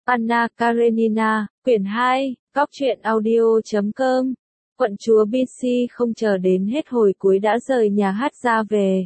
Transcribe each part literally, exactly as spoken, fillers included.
Anna Karenina, quyển hai, góc truyện audio chấm com. Quận chúa bê xê không chờ đến hết hồi cuối đã rời nhà hát ra về.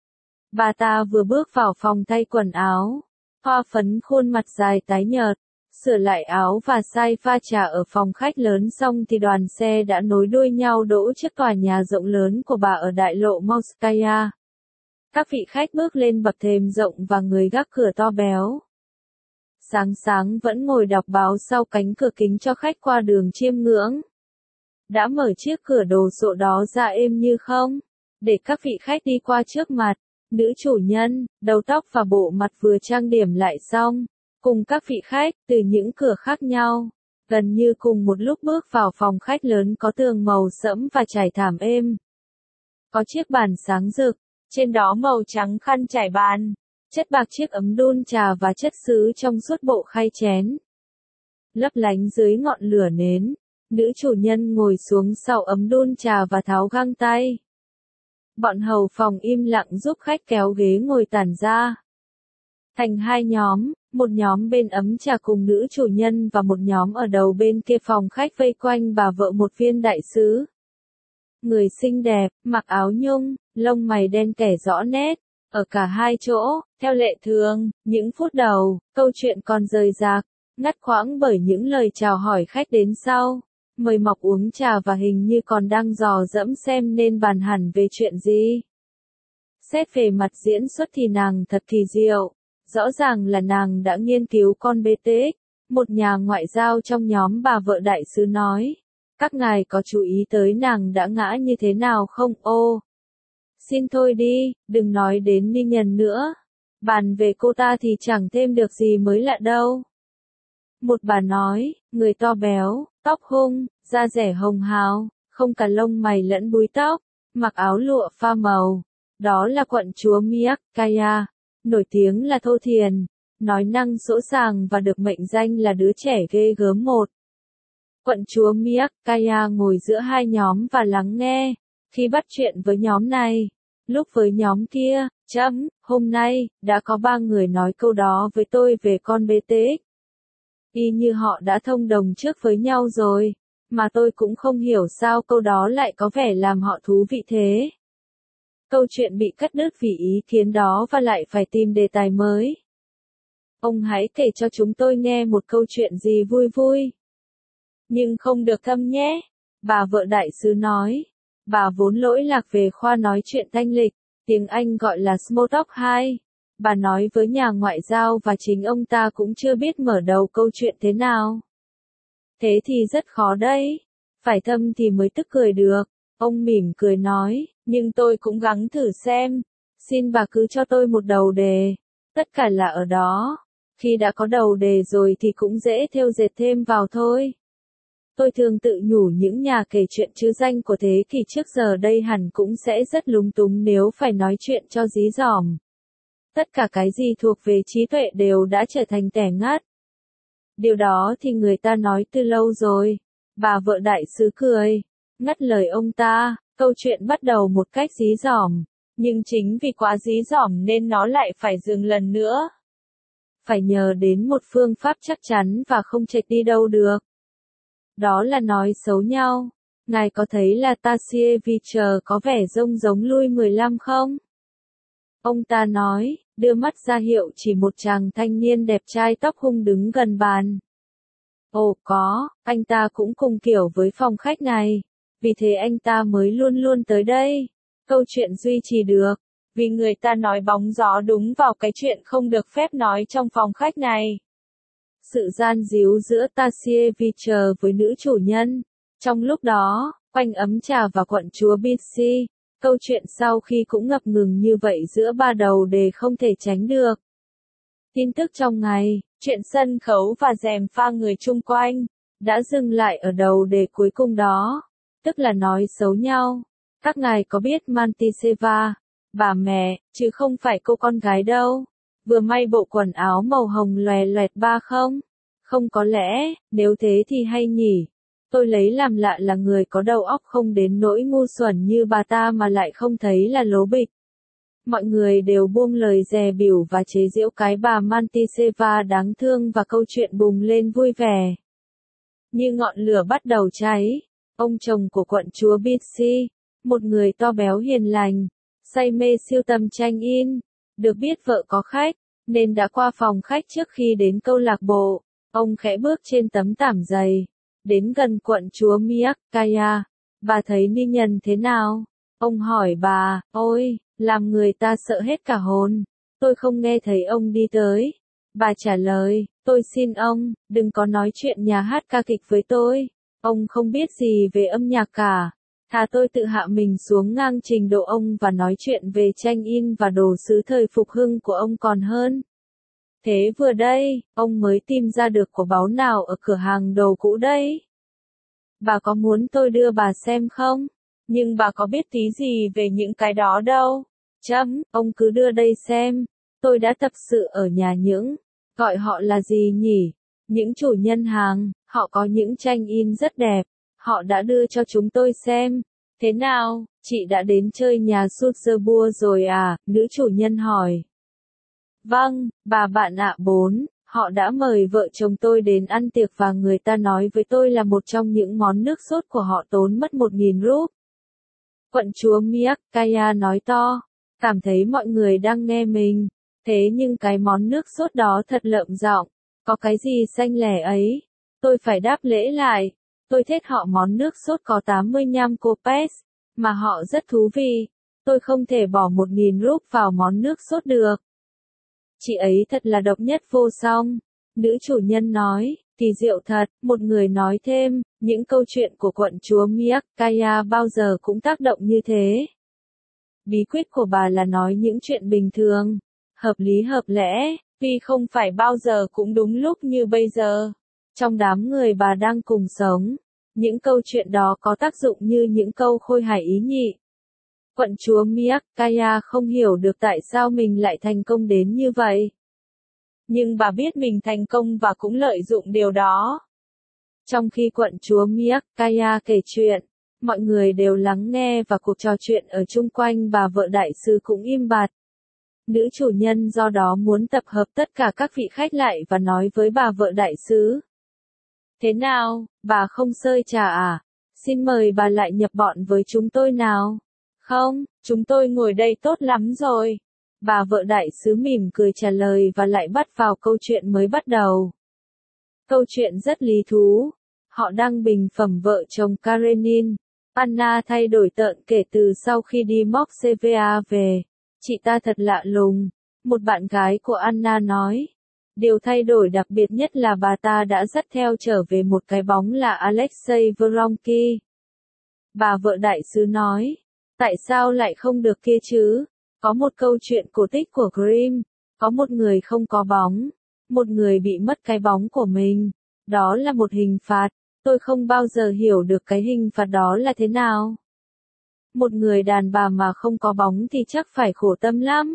Bà ta vừa bước vào phòng thay quần áo, hoa phấn khuôn mặt dài tái nhợt, sửa lại áo và sai pha trà ở phòng khách lớn xong thì đoàn xe đã nối đuôi nhau đỗ trước tòa nhà rộng lớn của bà ở đại lộ Morskaya. Các vị khách bước lên bậc thềm rộng và người gác cửa to béo. Sáng sáng vẫn ngồi đọc báo sau cánh cửa kính cho khách qua đường chiêm ngưỡng. Đã mở chiếc cửa đồ sộ đó ra êm như không, để các vị khách đi qua trước mặt. Nữ chủ nhân, đầu tóc và bộ mặt vừa trang điểm lại xong, cùng các vị khách từ những cửa khác nhau, gần như cùng một lúc bước vào phòng khách lớn có tường màu sẫm và trải thảm êm. Có chiếc bàn sáng rực, trên đó màu trắng khăn trải bàn, chất bạc chiếc ấm đun trà và chất sứ trong suốt bộ khay chén. Lấp lánh dưới ngọn lửa nến, nữ chủ nhân ngồi xuống sau ấm đun trà và tháo găng tay. Bọn hầu phòng im lặng giúp khách kéo ghế ngồi tản ra thành hai nhóm, một nhóm bên ấm trà cùng nữ chủ nhân và một nhóm ở đầu bên kia phòng khách vây quanh bà vợ một viên đại sứ. Người xinh đẹp, mặc áo nhung, lông mày đen kẻ rõ nét, ở cả hai chỗ. Theo lệ thường, những phút đầu, câu chuyện còn rời rạc, ngắt quãng bởi những lời chào hỏi khách đến sau. Mời mọc uống trà và hình như còn đang dò dẫm xem nên bàn hẳn về chuyện gì. Xét về mặt diễn xuất thì nàng thật kỳ diệu. Rõ ràng là nàng đã nghiên cứu con bê tê ích, một nhà ngoại giao trong nhóm bà vợ đại sứ nói. Các ngài có chú ý tới nàng đã ngã như thế nào không? Ô, xin thôi đi, đừng nói đến Ni Nhân nữa. Bàn về cô ta thì chẳng thêm được gì mới lạ đâu. Một bà nói, người to béo, tóc hung, da dẻ hồng hào, không cả lông mày lẫn búi tóc, mặc áo lụa pha màu. Đó là quận chúa Morskaya, nổi tiếng là thô thiền, nói năng sỗ sàng và được mệnh danh là đứa trẻ ghê gớm một. Quận chúa Morskaya ngồi giữa hai nhóm và lắng nghe. Khi bắt chuyện với nhóm này, lúc với nhóm kia, chấm, hôm nay, đã có ba người nói câu đó với tôi về con bê tê ích. Y như họ đã thông đồng trước với nhau rồi, mà tôi cũng không hiểu sao câu đó lại có vẻ làm họ thú vị thế. Câu chuyện bị cắt đứt vì ý kiến đó và lại phải tìm đề tài mới. Ông hãy kể cho chúng tôi nghe một câu chuyện gì vui vui. Nhưng không được thâm nhé, bà vợ đại sứ nói. Bà vốn lỗi lạc về khoa nói chuyện thanh lịch, tiếng Anh gọi là small talk hai. Bà nói với nhà ngoại giao và chính ông ta cũng chưa biết mở đầu câu chuyện thế nào. Thế thì rất khó đấy. Phải thâm thì mới tức cười được. Ông mỉm cười nói, nhưng tôi cũng gắng thử xem. Xin bà cứ cho tôi một đầu đề. Tất cả là ở đó. Khi đã có đầu đề rồi thì cũng dễ thêu dệt thêm vào thôi. Tôi thường tự nhủ những nhà kể chuyện trứ danh của thế kỷ trước giờ đây hẳn cũng sẽ rất lúng túng nếu phải nói chuyện cho dí dỏm. Tất cả cái gì thuộc về trí tuệ đều đã trở thành tẻ ngắt. Điều đó thì người ta nói từ lâu rồi. Bà vợ đại sứ cười, ngắt lời ông ta, câu chuyện bắt đầu một cách dí dỏm, nhưng chính vì quá dí dỏm nên nó lại phải dừng lần nữa. Phải nhờ đến một phương pháp chắc chắn và không chệch đi đâu được. Đó là nói xấu nhau. Ngài có thấy là Tasievich có vẻ rông giống Louis mười lăm không? Ông ta nói, đưa mắt ra hiệu chỉ một chàng thanh niên đẹp trai tóc hung đứng gần bàn. Ồ có, anh ta cũng cùng kiểu với phòng khách này. Vì thế anh ta mới luôn luôn tới đây. Câu chuyện duy trì được. Vì người ta nói bóng gió đúng vào cái chuyện không được phép nói trong phòng khách này. Sự gian díu giữa Tasievich với nữ chủ nhân. Trong lúc đó, quanh ấm trà và quận chúa bê xê, câu chuyện sau khi cũng ngập ngừng như vậy giữa ba đầu đề không thể tránh được. Tin tức trong ngày, chuyện sân khấu và gièm pha người chung quanh, đã dừng lại ở đầu đề cuối cùng đó, tức là nói xấu nhau. Các ngài có biết Mantiseva, bà mẹ, chứ không phải cô con gái đâu, vừa may bộ quần áo màu hồng loè loẹt ba không? Không có lẽ, nếu thế thì hay nhỉ. Tôi lấy làm lạ là người có đầu óc không đến nỗi ngu xuẩn như bà ta mà lại không thấy là lố bịch. Mọi người đều buông lời dè bỉu và chế giễu cái bà Mantiseva đáng thương và câu chuyện bùng lên vui vẻ. Như ngọn lửa bắt đầu cháy, ông chồng của quận chúa Bitsy, một người to béo hiền lành, say mê sưu tầm tranh in, được biết vợ có khách, nên đã qua phòng khách trước khi đến câu lạc bộ. Ông khẽ bước trên tấm tảm dày, đến gần quận chúa Miakkaya. Bà thấy ni nhân thế nào? Ông hỏi bà, ôi, làm người ta sợ hết cả hồn. Tôi không nghe thấy ông đi tới. Bà trả lời, tôi xin ông, đừng có nói chuyện nhà hát ca kịch với tôi. Ông không biết gì về âm nhạc cả. Thà tôi tự hạ mình xuống ngang trình độ ông và nói chuyện về tranh in và đồ sứ thời phục hưng của ông còn hơn. Thế vừa đây, ông mới tìm ra được của báu nào ở cửa hàng đồ cũ đây? Bà có muốn tôi đưa bà xem không? Nhưng bà có biết tí gì về những cái đó đâu. Chấm, ông cứ đưa đây xem. Tôi đã tập sự ở nhà những, gọi họ là gì nhỉ? Những chủ nhân hàng, họ có những tranh in rất đẹp. Họ đã đưa cho chúng tôi xem. Thế nào, chị đã đến chơi nhà Sutzerburg rồi à? Nữ chủ nhân hỏi. Vâng, bà bạn ạ. Bốn, họ đã mời vợ chồng tôi đến ăn tiệc và người ta nói với tôi là một trong những món nước sốt của họ tốn mất một nghìn rúp. Quận chúa Miakkaya nói to, cảm thấy mọi người đang nghe mình. Thế nhưng cái món nước sốt đó thật lợm giọng, có cái gì xanh lẻ ấy? Tôi phải đáp lễ lại. Tôi thết họ món nước sốt có tám mươi lăm kopecks, mà họ rất thú vị. Tôi không thể bỏ một nghìn rúp vào món nước sốt được. Chị ấy thật là độc nhất vô song. Nữ chủ nhân nói, kỳ diệu thật. Một người nói thêm, những câu chuyện của quận chúa Miakkaya bao giờ cũng tác động như thế. Bí quyết của bà là nói những chuyện bình thường, hợp lý hợp lẽ, vì không phải bao giờ cũng đúng lúc như bây giờ. Trong đám người bà đang cùng sống, những câu chuyện đó có tác dụng như những câu khôi hài ý nhị. Quận chúa Miakkaya không hiểu được tại sao mình lại thành công đến như vậy. Nhưng bà biết mình thành công và cũng lợi dụng điều đó. Trong khi quận chúa Miakkaya kể chuyện, mọi người đều lắng nghe và cuộc trò chuyện ở chung quanh bà vợ đại sứ cũng im bặt. Nữ chủ nhân do đó muốn tập hợp tất cả các vị khách lại và nói với bà vợ đại sứ. Thế nào, bà không sơi trà à? Xin mời bà lại nhập bọn với chúng tôi nào. Không, chúng tôi ngồi đây tốt lắm rồi. Bà vợ đại sứ mỉm cười trả lời và lại bắt vào câu chuyện mới bắt đầu. Câu chuyện rất lý thú. Họ đang bình phẩm vợ chồng Karenin. Anna thay đổi tợn kể từ sau khi đi Moskva về. Chị ta thật lạ lùng. Một bạn gái của Anna nói. Điều thay đổi đặc biệt nhất là bà ta đã dắt theo trở về một cái bóng là Alexei Vronky. Bà vợ đại sứ nói. Tại sao lại không được kia chứ? Có một câu chuyện cổ tích của Grimm. Có một người không có bóng. Một người bị mất cái bóng của mình. Đó là một hình phạt. Tôi không bao giờ hiểu được cái hình phạt đó là thế nào. Một người đàn bà mà không có bóng thì chắc phải khổ tâm lắm.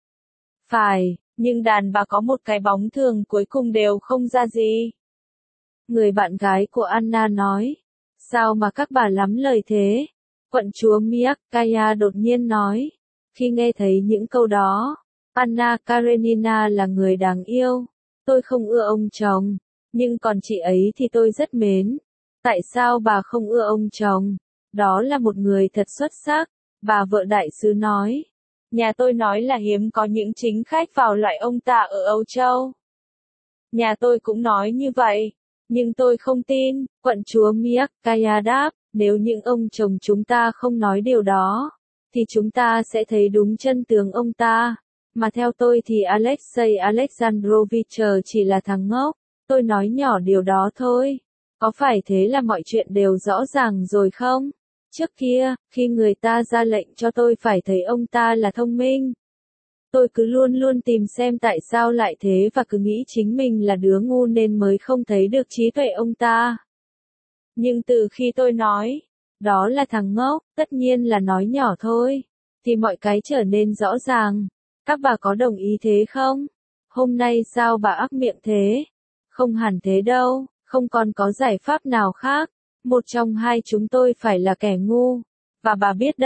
Phải, nhưng đàn bà có một cái bóng thường cuối cùng đều không ra gì. Người bạn gái của Anna nói. Sao mà các bà lắm lời thế? Quận chúa Miakkaya đột nhiên nói. Khi nghe thấy những câu đó, Anna Karenina là người đáng yêu. Tôi không ưa ông chồng, nhưng còn chị ấy thì tôi rất mến. Tại sao bà không ưa ông chồng? Đó là một người thật xuất sắc, bà vợ đại sứ nói. Nhà tôi nói là hiếm có những chính khách vào loại ông ta ở Âu Châu. Nhà tôi cũng nói như vậy, nhưng tôi không tin. Quận chúa Miakkaya đáp, nếu những ông chồng chúng ta không nói điều đó, thì chúng ta sẽ thấy đúng chân tướng ông ta. Mà theo tôi thì Alexei Alexandrovich chỉ là thằng ngốc. Tôi nói nhỏ điều đó thôi. Có phải thế là mọi chuyện đều rõ ràng rồi không? Trước kia, khi người ta ra lệnh cho tôi phải thấy ông ta là thông minh. Tôi cứ luôn luôn tìm xem tại sao lại thế và cứ nghĩ chính mình là đứa ngu nên mới không thấy được trí tuệ ông ta. Nhưng từ khi tôi nói, đó là thằng ngốc, tất nhiên là nói nhỏ thôi, thì mọi cái trở nên rõ ràng. Các bà có đồng ý thế không? Hôm nay sao bà ác miệng thế? Không hẳn thế đâu, không còn có giải pháp nào khác. Một trong hai chúng tôi phải là kẻ ngu. Và bà biết đấy,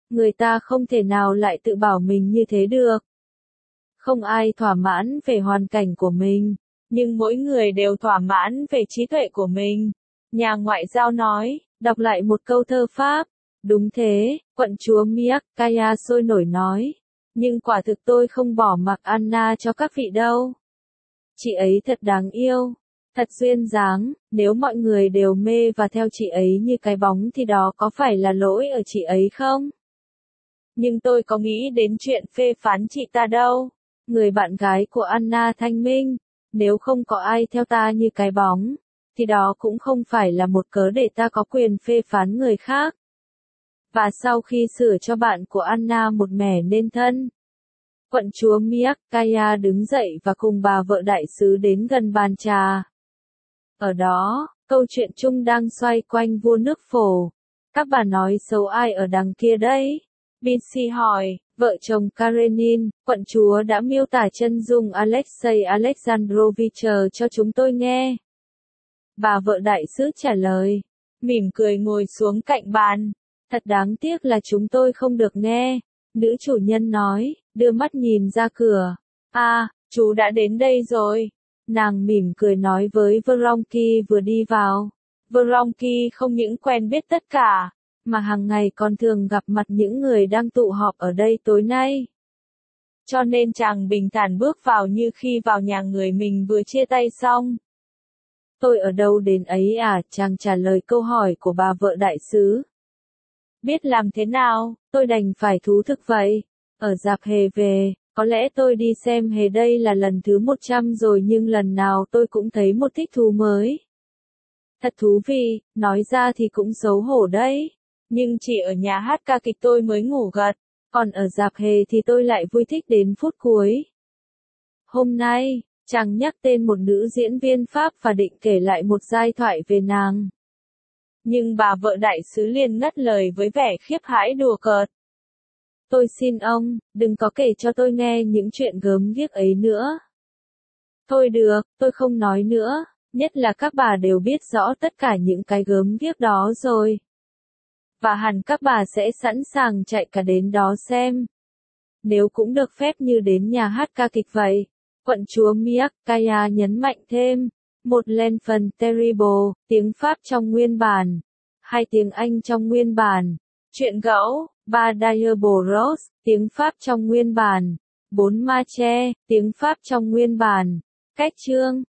Người ta không thể nào lại tự bảo mình như thế được. Không ai thỏa mãn về hoàn cảnh của mình, nhưng mỗi người đều thỏa mãn về trí tuệ của mình. Nhà ngoại giao nói, đọc lại một câu thơ Pháp. Đúng thế, quận chúa Miyakaya sôi nổi nói. Nhưng quả thực tôi không bỏ mặc Anna cho các vị đâu. Chị ấy thật đáng yêu, thật duyên dáng, nếu mọi người đều mê và theo chị ấy như cái bóng thì đó có phải là lỗi ở chị ấy không? Nhưng tôi có nghĩ đến chuyện phê phán chị ta đâu. Người bạn gái của Anna thanh minh, nếu không có ai theo ta như cái bóng, thì đó cũng không phải là một cớ để ta có quyền phê phán người khác. Và sau khi sửa cho bạn của Anna một mẻ nên thân, quận chúa Miyakaya đứng dậy và cùng bà vợ đại sứ đến gần bàn trà. Ở đó, câu chuyện chung đang xoay quanh vua nước phổ. Các bà nói xấu ai ở đằng kia đấy? bê xê hỏi, vợ chồng Karenin, quận chúa đã miêu tả chân dung Alexei Alexandrovich cho chúng tôi nghe. Bà vợ đại sứ trả lời, mỉm cười ngồi xuống cạnh bàn. Thật đáng tiếc là chúng tôi không được nghe. Nữ chủ nhân nói, đưa mắt nhìn ra cửa. À, chú đã đến đây rồi. Nàng mỉm cười nói với Vronky vừa đi vào. Vronky không những quen biết tất cả, mà hàng ngày còn thường gặp mặt những người đang tụ họp ở đây tối nay. Cho nên chàng bình thản bước vào như khi vào nhà người mình vừa chia tay xong. Tôi ở đâu đến ấy à? Chàng trả lời câu hỏi của bà vợ đại sứ. Biết làm thế nào, tôi đành phải thú thực vậy. Ở rạp hề về, có lẽ tôi đi xem hề đây là lần thứ một trăm rồi nhưng lần nào tôi cũng thấy một thích thú mới. Thật thú vị, nói ra thì cũng xấu hổ đấy. Nhưng chỉ ở nhà hát ca kịch tôi mới ngủ gật, còn ở rạp hề thì tôi lại vui thích đến phút cuối. Hôm nay, chàng nhắc tên một nữ diễn viên Pháp và định kể lại một giai thoại về nàng. Nhưng bà vợ đại sứ liền ngắt lời với vẻ khiếp hãi đùa cợt. Tôi xin ông, đừng có kể cho tôi nghe những chuyện gớm ghiếc ấy nữa. Thôi được, tôi không nói nữa, nhất là các bà đều biết rõ tất cả những cái gớm ghiếc đó rồi. Và hẳn các bà sẽ sẵn sàng chạy cả đến đó xem. Nếu cũng được phép như đến nhà hát ca kịch vậy. Quận chúa Miyakaya nhấn mạnh thêm. Một l'enfant terrible, tiếng Pháp trong nguyên bản. Hai tiếng Anh trong nguyên bản. Chuyện gẫu, ba Diable Rose, tiếng Pháp trong nguyên bản. Bốn Mache, tiếng Pháp trong nguyên bản. Cách chương.